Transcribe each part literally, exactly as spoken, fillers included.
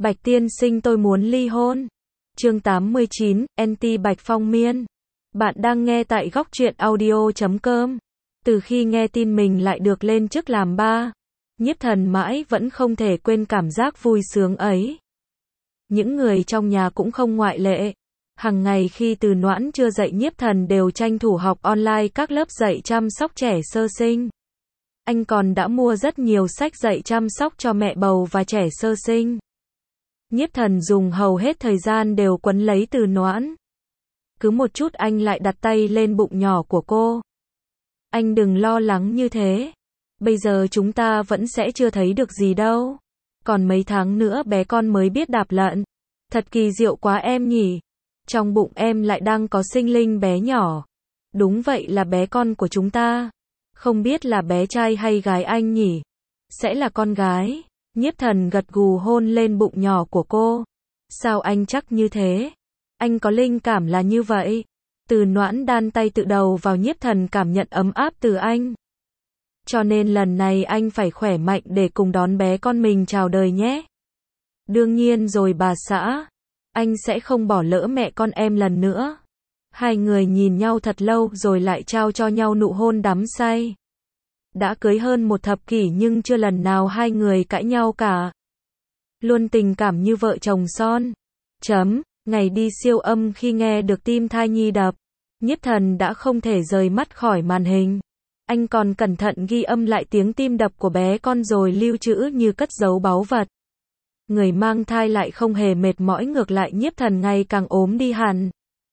Bạch tiên sinh tôi muốn ly hôn. Chương tám mươi chín, Anti Bạch Phong Miên. Bạn đang nghe tại góc truyện audio chấm com. Từ khi nghe tin mình lại được lên chức làm ba, Nhiếp Thần mãi vẫn không thể quên cảm giác vui sướng ấy. Những người trong nhà cũng không ngoại lệ. Hằng ngày khi Từ Noãn chưa dậy, Nhiếp Thần đều tranh thủ học online các lớp dạy chăm sóc trẻ sơ sinh. Anh còn đã mua rất nhiều sách dạy chăm sóc cho mẹ bầu và trẻ sơ sinh. Nhiếp Thần dùng hầu hết thời gian đều quấn lấy Từ Noãn. Cứ một chút anh lại đặt tay lên bụng nhỏ của cô. Anh đừng lo lắng như thế. Bây giờ chúng ta vẫn sẽ chưa thấy được gì đâu. Còn mấy tháng nữa bé con mới biết đạp lận. Thật kỳ diệu quá em nhỉ. Trong bụng em lại đang có sinh linh bé nhỏ. Đúng vậy, là bé con của chúng ta. Không biết là bé trai hay gái anh nhỉ? Sẽ là con gái. Nhiếp Thần gật gù hôn lên bụng nhỏ của cô. Sao anh chắc như thế? Anh có linh cảm là như vậy. Từ Noãn đan tay tự đầu vào Nhiếp Thần, cảm nhận ấm áp từ anh. Cho nên lần này anh phải khỏe mạnh để cùng đón bé con mình chào đời nhé. Đương nhiên rồi bà xã. Anh sẽ không bỏ lỡ mẹ con em lần nữa. Hai người nhìn nhau thật lâu rồi lại trao cho nhau nụ hôn đắm say. Đã cưới hơn một thập kỷ nhưng chưa lần nào hai người cãi nhau cả. Luôn tình cảm như vợ chồng son. Chấm. Ngày đi siêu âm, khi nghe được tim thai nhi đập, Nhiếp Thần đã không thể rời mắt khỏi màn hình. Anh còn cẩn thận ghi âm lại tiếng tim đập của bé con rồi lưu trữ như cất giấu báu vật. Người mang thai lại không hề mệt mỏi, ngược lại Nhiếp Thần ngày càng ốm đi hẳn.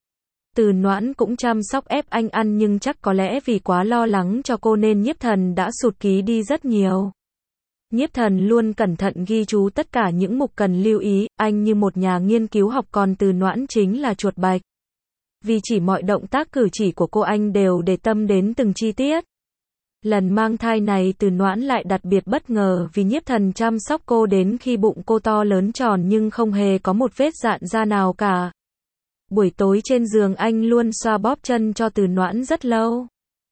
Từ Noãn cũng chăm sóc ép anh ăn, nhưng chắc có lẽ vì quá lo lắng cho cô nên Nhiếp Thần đã sụt ký đi rất nhiều. Nhiếp Thần luôn cẩn thận ghi chú tất cả những mục cần lưu ý, anh như một nhà nghiên cứu học, còn Từ Noãn chính là chuột bạch. Vì chỉ mọi động tác cử chỉ của cô anh đều để tâm đến từng chi tiết. Lần mang thai này Từ Noãn lại đặc biệt bất ngờ vì Nhiếp Thần chăm sóc cô đến khi bụng cô to lớn tròn nhưng không hề có một vết rạn da nào cả. Buổi tối trên giường anh luôn xoa bóp chân cho Từ Noãn rất lâu.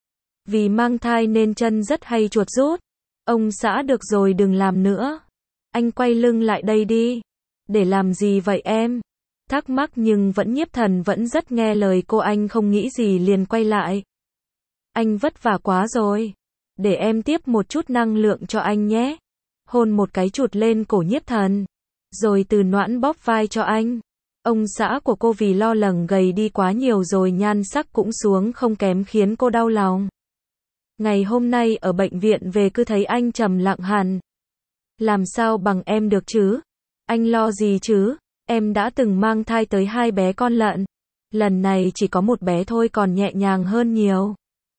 Vì mang thai nên chân rất hay chuột rút. Ông xã, được rồi đừng làm nữa. Anh quay lưng lại đây đi. Để làm gì vậy em? Thắc mắc nhưng vẫn Nhiếp Thần vẫn rất nghe lời cô, anh không nghĩ gì liền quay lại. Anh vất vả quá rồi. Để em tiếp một chút năng lượng cho anh nhé. Hôn một cái chụt lên cổ Nhiếp Thần. Rồi Từ Noãn bóp vai cho anh. Ông xã của cô vì lo lắng gầy đi quá nhiều rồi nhan sắc cũng xuống không kém, khiến cô đau lòng. Ngày hôm nay ở bệnh viện về cứ thấy anh trầm lặng hẳn. Làm sao bằng em được chứ? Anh lo gì chứ? Em đã từng mang thai tới hai bé con lận. Lần này chỉ có một bé thôi, còn nhẹ nhàng hơn nhiều.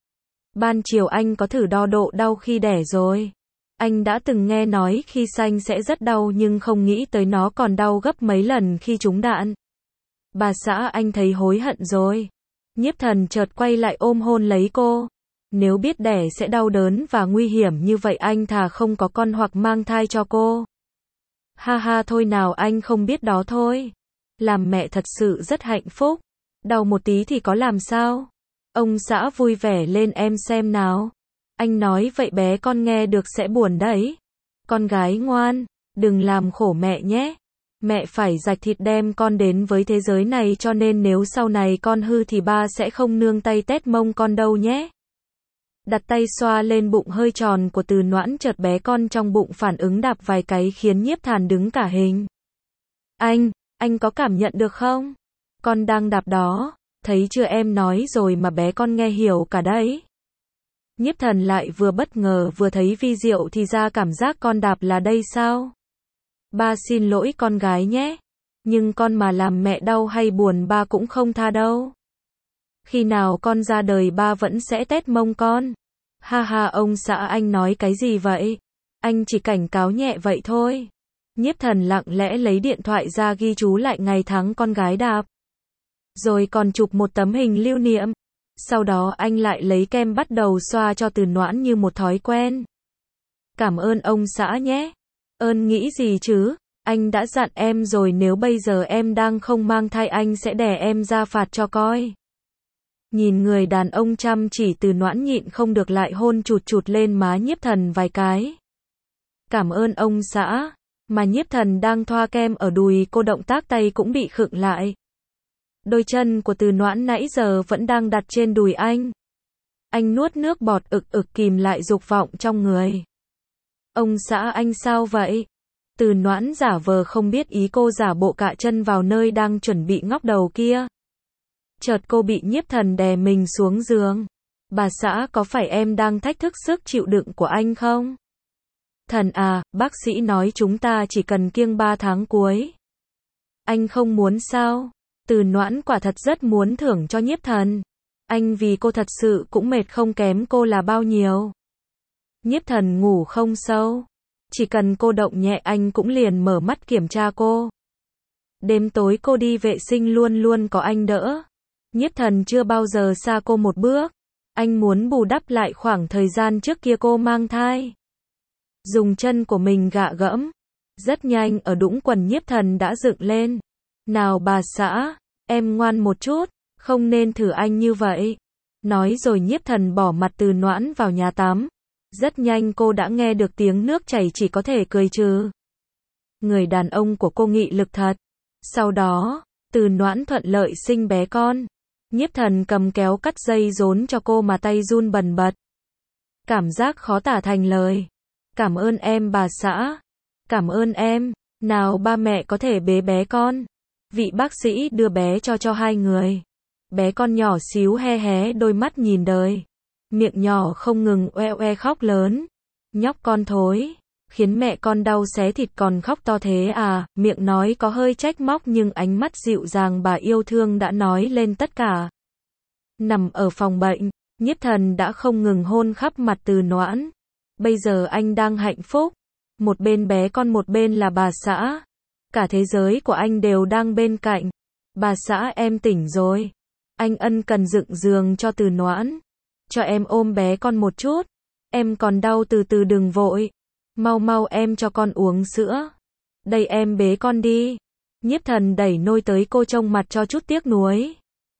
Ban chiều anh có thử đo độ đau khi đẻ rồi. Anh đã từng nghe nói khi sanh sẽ rất đau nhưng không nghĩ tới nó còn đau gấp mấy lần khi trúng đạn. Bà xã, anh thấy hối hận rồi. Nhiếp Thần chợt quay lại ôm hôn lấy cô. Nếu biết đẻ sẽ đau đớn và nguy hiểm như vậy anh thà không có con hoặc mang thai cho cô. Ha ha, thôi nào, anh không biết đó thôi. Làm mẹ thật sự rất hạnh phúc. Đau một tí thì có làm sao? Ông xã vui vẻ lên, em xem nào. Anh nói vậy bé con nghe được sẽ buồn đấy. Con gái ngoan, đừng làm khổ mẹ nhé. Mẹ phải rạch thịt đem con đến với thế giới này, cho nên nếu sau này con hư thì ba sẽ không nương tay tét mông con đâu nhé. Đặt tay xoa lên bụng hơi tròn của Từ Noãn, chợt bé con trong bụng phản ứng đạp vài cái khiến Nhiếp Thần đứng cả hình. Anh, anh có cảm nhận được không? Con đang đạp đó, thấy chưa, em nói rồi mà bé con nghe hiểu cả đấy. Nhiếp Thần lại vừa bất ngờ vừa thấy vi diệu, thì ra cảm giác con đạp là đây sao? Ba xin lỗi con gái nhé. Nhưng con mà làm mẹ đau hay buồn ba cũng không tha đâu. Khi nào con ra đời ba vẫn sẽ tét mông con. Ha ha, ông xã anh nói cái gì vậy? Anh chỉ cảnh cáo nhẹ vậy thôi. Nhiếp Thần lặng lẽ lấy điện thoại ra ghi chú lại ngày tháng con gái đạp. Rồi còn chụp một tấm hình lưu niệm. Sau đó anh lại lấy kem bắt đầu xoa cho Từ Noãn như một thói quen. Cảm ơn ông xã nhé. Ơn nghĩ gì chứ? Anh đã dặn em rồi, nếu bây giờ em đang không mang thai anh sẽ đẻ em ra phạt cho coi. Nhìn người đàn ông chăm chỉ, Từ Noãn nhịn không được lại hôn chụt chụt lên má Nhiếp Thần vài cái. Cảm ơn ông xã. Mà Nhiếp Thần đang thoa kem ở đùi cô, động tác tay cũng bị khựng lại. Đôi chân của Từ Noãn nãy giờ vẫn đang đặt trên đùi anh. Anh nuốt nước bọt ực ực kìm lại dục vọng trong người. Ông xã anh sao vậy? Từ Noãn giả vờ không biết ý cô, giả bộ cạ chân vào nơi đang chuẩn bị ngóc đầu kia. Chợt cô bị Nhiếp Thần đè mình xuống giường. Bà xã, có phải em đang thách thức sức chịu đựng của anh không? Thần à, bác sĩ nói chúng ta chỉ cần kiêng ba tháng cuối. Anh không muốn sao? Từ Noãn quả thật rất muốn thưởng cho Nhiếp Thần. Anh vì cô thật sự cũng mệt không kém cô là bao nhiêu. Nhiếp Thần ngủ không sâu. Chỉ cần cô động nhẹ anh cũng liền mở mắt kiểm tra cô. Đêm tối cô đi vệ sinh luôn luôn có anh đỡ. Nhiếp Thần chưa bao giờ xa cô một bước. Anh muốn bù đắp lại khoảng thời gian trước kia cô mang thai. Dùng chân của mình gạ gẫm. Rất nhanh ở đũng quần Nhiếp Thần đã dựng lên. Nào bà xã, em ngoan một chút, không nên thử anh như vậy. Nói rồi Nhiếp Thần bỏ mặt Từ Noãn vào nhà tắm. Rất nhanh cô đã nghe được tiếng nước chảy, chỉ có thể cười trừ. Người đàn ông của cô nghị lực thật. Sau đó, Từ Noãn thuận lợi sinh bé con. Nhiếp Thần cầm kéo cắt dây rốn cho cô mà tay run bần bật. Cảm giác khó tả thành lời. Cảm ơn em bà xã. Cảm ơn em. Nào ba mẹ có thể bế bé con. Vị bác sĩ đưa bé cho cho hai người. Bé con nhỏ xíu hé hé đôi mắt nhìn đời. Miệng nhỏ không ngừng oe oe khóc lớn. Nhóc con thối. Khiến mẹ con đau xé thịt còn khóc to thế à. Miệng nói có hơi trách móc nhưng ánh mắt dịu dàng bà yêu thương đã nói lên tất cả. Nằm ở phòng bệnh, Nhiếp Thần đã không ngừng hôn khắp mặt Từ Noãn. Bây giờ anh đang hạnh phúc. Một bên bé con, một bên là bà xã. Cả thế giới của anh đều đang bên cạnh. Bà xã em tỉnh rồi. Anh ân cần dựng giường cho Từ Noãn. Cho em ôm bé con một chút. Em còn đau, từ từ đừng vội. Mau mau em cho con uống sữa. Đây em bế con đi. Nhiếp Thần đẩy nôi tới, cô trông mặt cho chút tiếc nuối.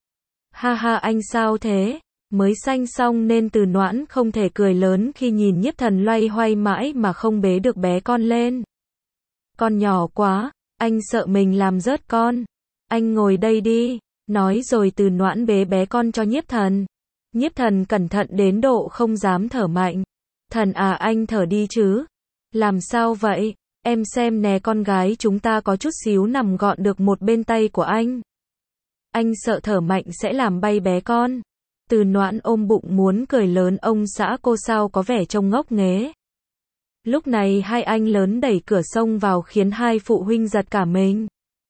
Ha ha, anh sao thế? Mới sanh xong nên Từ Noãn không thể cười lớn khi nhìn Nhiếp Thần loay hoay mãi mà không bế được bé con lên. Con nhỏ quá, anh sợ mình làm rớt con. Anh ngồi đây đi. Nói rồi Từ Noãn bế bé con cho Nhiếp Thần. Nhiếp Thần cẩn thận đến độ không dám thở mạnh. Thần à, anh thở đi chứ. Làm sao vậy? Em xem nè, con gái chúng ta có chút xíu nằm gọn được một bên tay của anh. Anh sợ thở mạnh sẽ làm bay bé con. Từ Noãn ôm bụng muốn cười lớn, ông xã cô sao có vẻ trông ngốc nghếch. Lúc này hai anh lớn đẩy cửa xông vào khiến hai phụ huynh giật cả mình.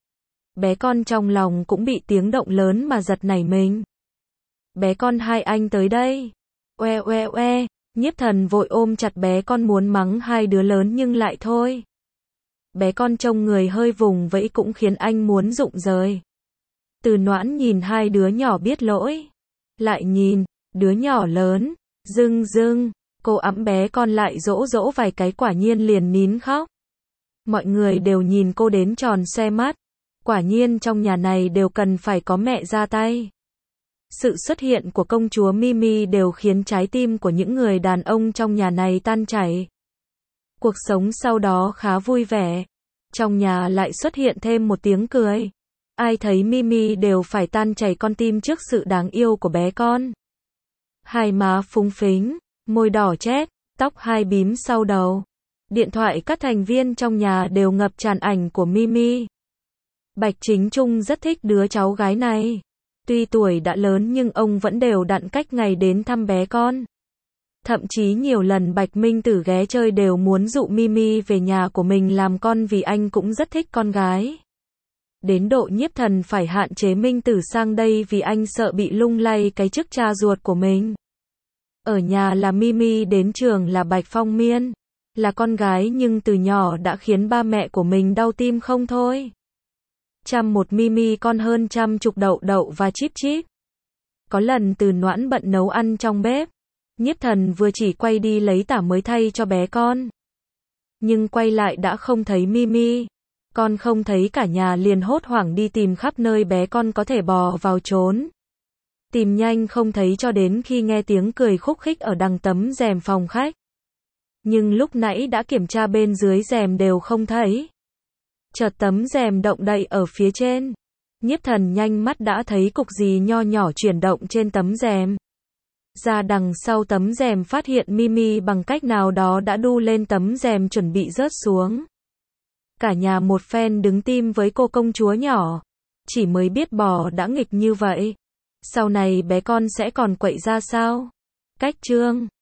Bé con trong lòng cũng bị tiếng động lớn mà giật nảy mình. Bé con, hai anh tới đây. Oe oe oe, Nhiếp Thần vội ôm chặt bé con muốn mắng hai đứa lớn nhưng lại thôi. Bé con trông người hơi vùng vẫy cũng khiến anh muốn rụng rời. Từ Noãn nhìn hai đứa nhỏ biết lỗi. Lại nhìn, đứa nhỏ lớn, dưng dưng, cô ẵm bé con lại dỗ dỗ vài cái quả nhiên liền nín khóc. Mọi người đều nhìn cô đến tròn xoe mắt. Quả nhiên trong nhà này đều cần phải có mẹ ra tay. Sự xuất hiện của công chúa Mimi đều khiến trái tim của những người đàn ông trong nhà này tan chảy. Cuộc sống sau đó khá vui vẻ. Trong nhà lại xuất hiện thêm một tiếng cười. Ai thấy Mimi đều phải tan chảy con tim trước sự đáng yêu của bé con. Hai má phúng phính, môi đỏ chét, tóc hai bím sau đầu. Điện thoại các thành viên trong nhà đều ngập tràn ảnh của Mimi. Bạch Chính Trung rất thích đứa cháu gái này. Tuy tuổi đã lớn nhưng ông vẫn đều đặn cách ngày đến thăm bé con. Thậm chí nhiều lần Bạch Minh Tử ghé chơi đều muốn dụ Mimi về nhà của mình làm con vì anh cũng rất thích con gái. Đến độ Nhiếp Thần phải hạn chế Minh Tử sang đây vì anh sợ bị lung lay cái chức cha ruột của mình. Ở nhà là Mimi, đến trường là Bạch Phong Miên. Là con gái nhưng từ nhỏ đã khiến ba mẹ của mình đau tim không thôi. Chăm một Mimi con hơn chăm chục đậu đậu và chip chip. Có lần Từ Noãn bận nấu ăn trong bếp. Nhiếp Thần vừa chỉ quay đi lấy tả mới thay cho bé con. Nhưng quay lại đã không thấy Mimi. Con không thấy cả nhà liền hốt hoảng đi tìm khắp nơi bé con có thể bò vào trốn. Tìm nhanh không thấy cho đến khi nghe tiếng cười khúc khích ở đằng tấm rèm phòng khách. Nhưng lúc nãy đã kiểm tra bên dưới rèm đều không thấy. Chợt tấm rèm động đậy ở phía trên. Nhiếp Thần nhanh mắt đã thấy cục gì nho nhỏ chuyển động trên tấm rèm. Ra đằng sau tấm rèm phát hiện Mimi bằng cách nào đó đã đu lên tấm rèm chuẩn bị rớt xuống. Cả nhà một phen đứng tim với cô công chúa nhỏ. Chỉ mới biết bò đã nghịch như vậy. Sau này bé con sẽ còn quậy ra sao? Cách chương